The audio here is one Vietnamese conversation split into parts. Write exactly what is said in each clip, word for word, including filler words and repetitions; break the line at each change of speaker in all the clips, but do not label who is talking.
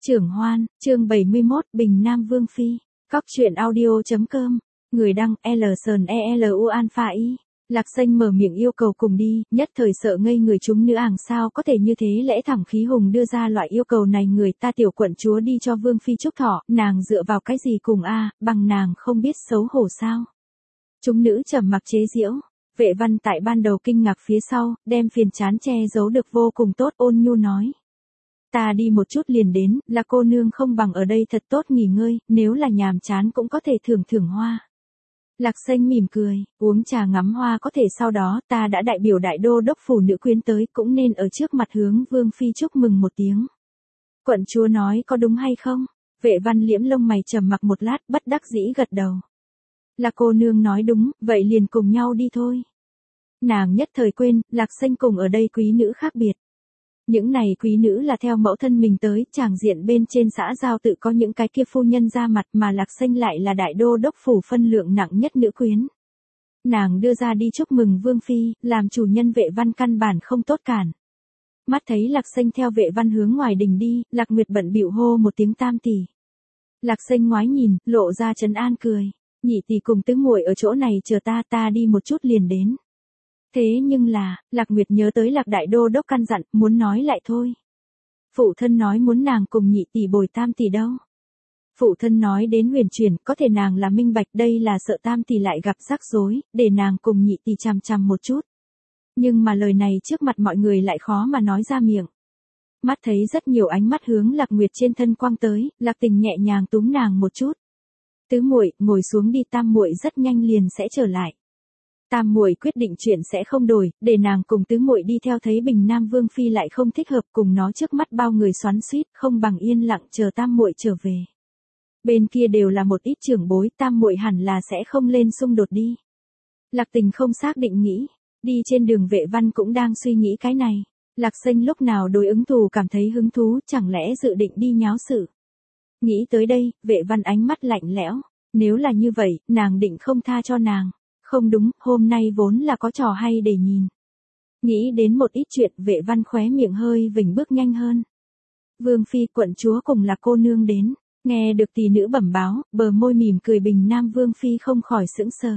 Trưởng Hoan, chương bảy mươi mốt, Bình Nam Vương Phi. Cóc truyện audio.com. Người đăng L S N E L U Alpha I. Lạc Xanh mở miệng yêu cầu cùng đi, nhất thời sợ ngây người chúng nữ ảng sao có thể như thế, lẽ thẳng khí hùng đưa ra loại yêu cầu này, người ta tiểu quận chúa đi cho Vương Phi chúc thọ, nàng dựa vào cái gì cùng a, bằng nàng không biết xấu hổ sao. Chúng nữ trầm mặc chế giễu. Vệ Văn tại ban đầu kinh ngạc phía sau, đem phiền chán che giấu được vô cùng tốt, ôn nhu nói. Ta đi một chút liền đến, là cô nương không bằng ở đây thật tốt nghỉ ngơi, nếu là nhàm chán cũng có thể thưởng thưởng hoa. Lạc Xanh mỉm cười, uống trà ngắm hoa có thể sau đó ta đã đại biểu đại đô đốc phủ nữ quyến tới, cũng nên ở trước mặt hướng Vương Phi chúc mừng một tiếng. Quận chúa nói có đúng hay không? Vệ Văn liễm lông mày trầm mặc một lát, bất đắc dĩ gật đầu. Là cô nương nói đúng, vậy liền cùng nhau đi thôi. Nàng nhất thời quên, Lạc Xanh cùng ở đây quý nữ khác biệt. Những này quý nữ là theo mẫu thân mình tới, tràng diện bên trên xã giao tự có những cái kia phu nhân ra mặt, mà Lạc Xanh lại là đại đô đốc phủ phân lượng nặng nhất nữ quyến. Nàng đưa ra đi chúc mừng Vương Phi, làm chủ nhân Vệ Văn căn bản không tốt cản. Mắt thấy Lạc Xanh theo Vệ Văn hướng ngoài đình đi, Lạc Nguyệt bận bịu hô một tiếng tam tỷ. Lạc Xanh ngoái nhìn, lộ ra trấn an cười. Nhị tỷ cùng tứ muội ở chỗ này chờ ta, ta đi một chút liền đến. Thế nhưng là, Lạc Nguyệt nhớ tới Lạc Đại Đô Đốc căn dặn, muốn nói lại thôi. Phụ thân nói muốn nàng cùng nhị tỷ bồi tam tỷ đâu. Phụ thân nói đến huyền chuyển, có thể nàng là minh bạch, đây là sợ tam tỷ lại gặp rắc rối, để nàng cùng nhị tỷ chằm chằm một chút. Nhưng mà lời này trước mặt mọi người lại khó mà nói ra miệng. Mắt thấy rất nhiều ánh mắt hướng Lạc Nguyệt trên thân quang tới, Lạc Tình nhẹ nhàng túm nàng một chút. Tứ muội, ngồi xuống đi, tam muội rất nhanh liền sẽ trở lại. Tam muội quyết định chuyện sẽ không đổi, để nàng cùng tứ muội đi theo, thấy Bình Nam Vương Phi lại không thích hợp cùng nó trước mắt bao người xoắn xuýt, không bằng yên lặng chờ tam muội trở về. Bên kia đều là một ít trưởng bối, tam muội hẳn là sẽ không lên xung đột đi. Lạc Tình không xác định nghĩ, đi trên đường Vệ Văn cũng đang suy nghĩ cái này. Lạc Xanh lúc nào đối ứng thù cảm thấy hứng thú, chẳng lẽ dự định đi nháo sự. Nghĩ tới đây, Vệ Văn ánh mắt lạnh lẽo, nếu là như vậy, nàng định không tha cho nàng. Không đúng, hôm nay vốn là có trò hay để nhìn. Nghĩ đến một ít chuyện, Vệ Văn khóe miệng hơi vểnh bước nhanh hơn. Vương Phi, quận chúa cùng là cô nương đến. Nghe được tỷ nữ bẩm báo, bờ môi mỉm cười Bình Nam Vương Phi không khỏi sững sờ.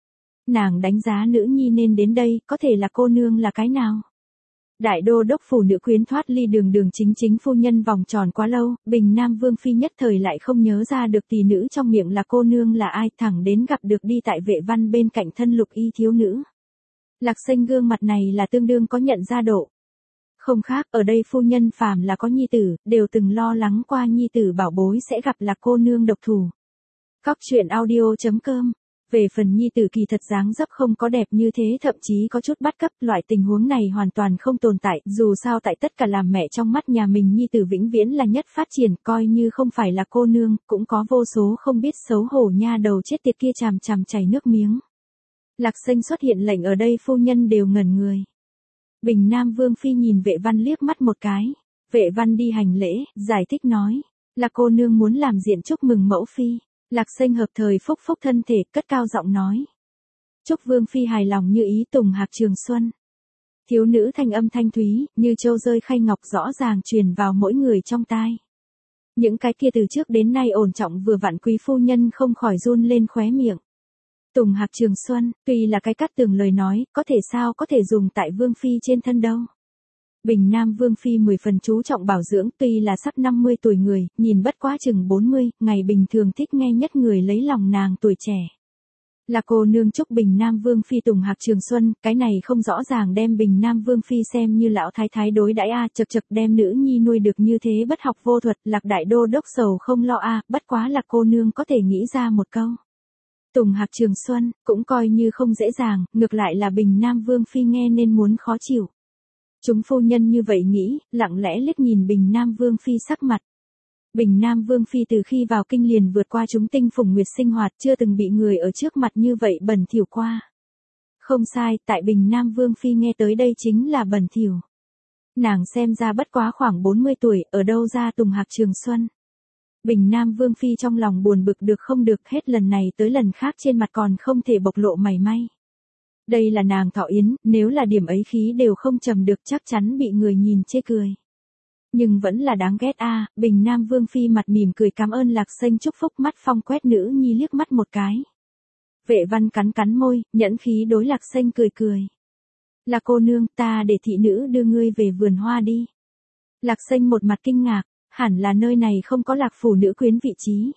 Nàng đánh giá nữ nhi nên đến đây, có thể là cô nương là cái nào? Đại đô đốc phủ nữ quyến thoát ly đường đường chính chính phu nhân vòng tròn quá lâu, Bình Nam Vương Phi nhất thời lại không nhớ ra được tỷ nữ trong miệng là cô nương là ai, thẳng đến gặp được đi tại Vệ Văn bên cạnh thân lục y thiếu nữ. Lạc Xanh gương mặt này là tương đương có nhận ra độ. Không khác, ở đây phu nhân phàm là có nhi tử, đều từng lo lắng qua nhi tử bảo bối sẽ gặp là cô nương độc thủ. Cóc truyện audio.com. Về phần nhi tử kỳ thật dáng dấp không có đẹp như thế, thậm chí có chút bắt cấp, loại tình huống này hoàn toàn không tồn tại, dù sao tại tất cả làm mẹ trong mắt nhà mình nhi tử vĩnh viễn là nhất phát triển, coi như không phải là cô nương, cũng có vô số không biết xấu hổ nha đầu chết tiệt kia chằm chằm chảy nước miếng. Lạc Xanh xuất hiện lệnh ở đây phu nhân đều ngẩn người. Bình Nam Vương Phi nhìn Vệ Văn liếc mắt một cái, Vệ Văn đi hành lễ, giải thích nói, là cô nương muốn làm diện chúc mừng mẫu phi. Lạc Xanh hợp thời phúc phúc thân thể, cất cao giọng nói. Chúc Vương Phi hài lòng như ý, tùng hạc trường xuân. Thiếu nữ thanh âm thanh thúy, như châu rơi khay ngọc rõ ràng truyền vào mỗi người trong tai. Những cái kia từ trước đến nay ổn trọng vừa vặn quý phu nhân không khỏi run lên khóe miệng. Tùng hạc trường xuân, tuy là cái cắt tường lời nói, có thể sao có thể dùng tại Vương Phi trên thân đâu. Bình Nam Vương Phi mười phần chú trọng bảo dưỡng, tuy là sắp năm mươi tuổi người, nhìn bất quá chừng bốn mươi, ngày bình thường thích nghe nhất người lấy lòng nàng tuổi trẻ. Là cô nương chúc Bình Nam Vương Phi tùng hạc trường xuân, cái này không rõ ràng đem Bình Nam Vương Phi xem như lão thái thái đối đãi a, chật chật đem nữ nhi nuôi được như thế bất học vô thuật, Lạc Đại Đô Đốc sầu không lo a, bất quá là cô nương có thể nghĩ ra một câu. Tùng hạc trường xuân, cũng coi như không dễ dàng, ngược lại là Bình Nam Vương Phi nghe nên muốn khó chịu. Chúng phu nhân như vậy nghĩ, lặng lẽ liếc nhìn Bình Nam Vương Phi sắc mặt. Bình Nam Vương Phi từ khi vào kinh liền vượt qua chúng tinh phùng nguyệt sinh hoạt, chưa từng bị người ở trước mặt như vậy bẩn thỉu qua. Không sai, tại Bình Nam Vương Phi nghe tới đây chính là bẩn thỉu. Nàng xem ra bất quá khoảng bốn mươi tuổi, ở đâu ra tùng hạc trường xuân. Bình Nam Vương Phi trong lòng buồn bực được không được, hết lần này tới lần khác trên mặt còn không thể bộc lộ mảy may. Đây là nàng thọ yến, nếu là điểm ấy khí đều không trầm được chắc chắn bị người nhìn chê cười. Nhưng vẫn là đáng ghét a. Bình Nam Vương Phi mặt mỉm cười cảm ơn Lạc Xanh chúc phúc, mắt phong quét nữ nhi liếc mắt một cái. Vệ Văn cắn cắn môi, nhẫn khí đối Lạc Xanh cười cười. Là cô nương, ta để thị nữ đưa ngươi về vườn hoa đi. Lạc Xanh một mặt kinh ngạc, hẳn là nơi này không có Lạc phủ nữ quyến vị trí.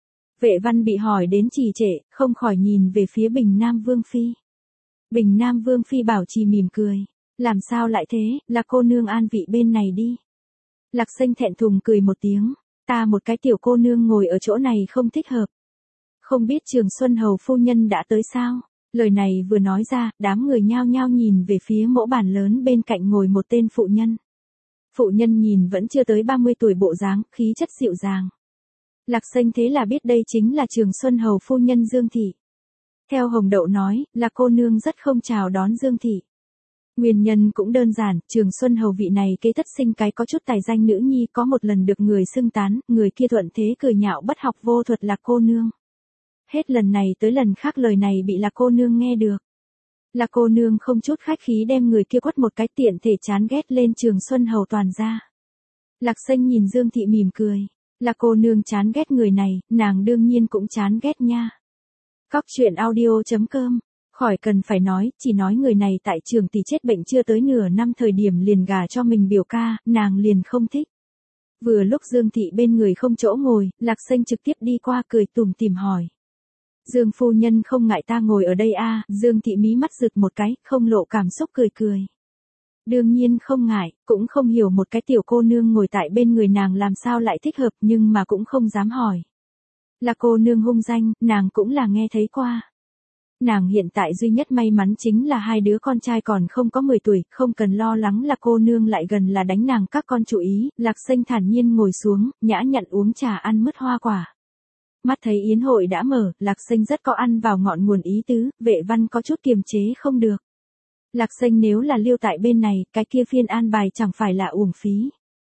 Vệ Văn bị hỏi đến trì trệ, không khỏi nhìn về phía Bình Nam Vương Phi. Bình Nam Vương Phi bảo trì mỉm cười. Làm sao lại thế, là cô nương an vị bên này đi. Lạc Xanh thẹn thùng cười một tiếng, ta một cái tiểu cô nương ngồi ở chỗ này không thích hợp. Không biết Trường Xuân Hầu phu nhân đã tới sao? Lời này vừa nói ra, đám người nhao nhao nhìn về phía mỗ bàn lớn bên cạnh ngồi một tên phụ nhân. Phụ nhân nhìn vẫn chưa tới ba mươi tuổi bộ dáng, khí chất dịu dàng. Lạc Xanh thế là biết đây chính là Trường Xuân Hầu phu nhân Dương Thị. Theo Hồng Đậu nói, là cô nương rất không chào đón Dương Thị. Nguyên nhân cũng đơn giản, Trường Xuân Hầu vị này kế thất sinh cái có chút tài danh nữ nhi có một lần được người xưng tán, người kia thuận thế cười nhạo bất học vô thuật là cô nương. Hết lần này tới lần khác lời này bị là cô nương nghe được. Là cô nương không chút khách khí đem người kia quất một cái tiện thể chán ghét lên Trường Xuân Hầu toàn ra. Lạc Xanh nhìn Dương Thị mỉm cười. Là cô nương chán ghét người này, nàng đương nhiên cũng chán ghét nha. Cóc truyện audio chấm com. Khỏi cần phải nói, chỉ nói người này tại Trường tỷ chết bệnh chưa tới nửa năm thời điểm liền gả cho mình biểu ca, nàng liền không thích. Vừa lúc Dương Thị bên người không chỗ ngồi, Lạc Xanh trực tiếp đi qua cười tủm tỉm hỏi. Dương phu nhân không ngại ta ngồi ở đây a? À? Dương Thị mí mắt rực một cái, không lộ cảm xúc cười cười. Đương nhiên không ngại, cũng không hiểu một cái tiểu cô nương ngồi tại bên người nàng làm sao lại thích hợp nhưng mà cũng không dám hỏi. Là cô nương hung danh, nàng cũng là nghe thấy qua. Nàng hiện tại duy nhất may mắn chính là hai đứa con trai còn không có mười tuổi, không cần lo lắng là cô nương lại gần là đánh nàng các con chú ý. Lạc Xanh thản nhiên ngồi xuống, nhã nhặn uống trà ăn mứt hoa quả. Mắt thấy yến hội đã mở, Lạc Xanh rất có ăn vào ngọn nguồn ý tứ, Vệ Văn có chút kiềm chế không được. Lạc Xanh nếu là lưu tại bên này, cái kia phiên an bài chẳng phải là uổng phí.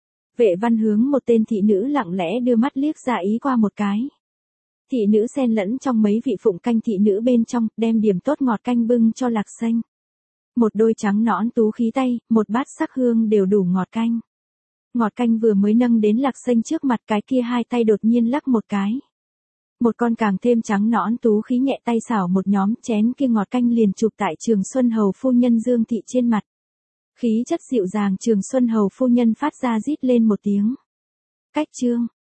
Vệ Văn hướng một tên thị nữ lặng lẽ đưa mắt liếc ra ý qua một cái. Thị nữ xen lẫn trong mấy vị phụng canh thị nữ bên trong, đem điểm tốt ngọt canh bưng cho Lạc Xanh. Một đôi trắng nõn tú khí tay, một bát sắc hương đều đủ ngọt canh. Ngọt canh vừa mới nâng đến Lạc Xanh trước mặt cái kia hai tay đột nhiên lắc một cái. Một con càng thêm trắng nõn tú khí nhẹ tay xảo một nhóm chén kia ngọt canh liền chụp tại Trường Xuân Hầu phu nhân Dương Thị trên mặt. Khí chất dịu dàng Trường Xuân Hầu phu nhân phát ra rít lên một tiếng. Cách chương.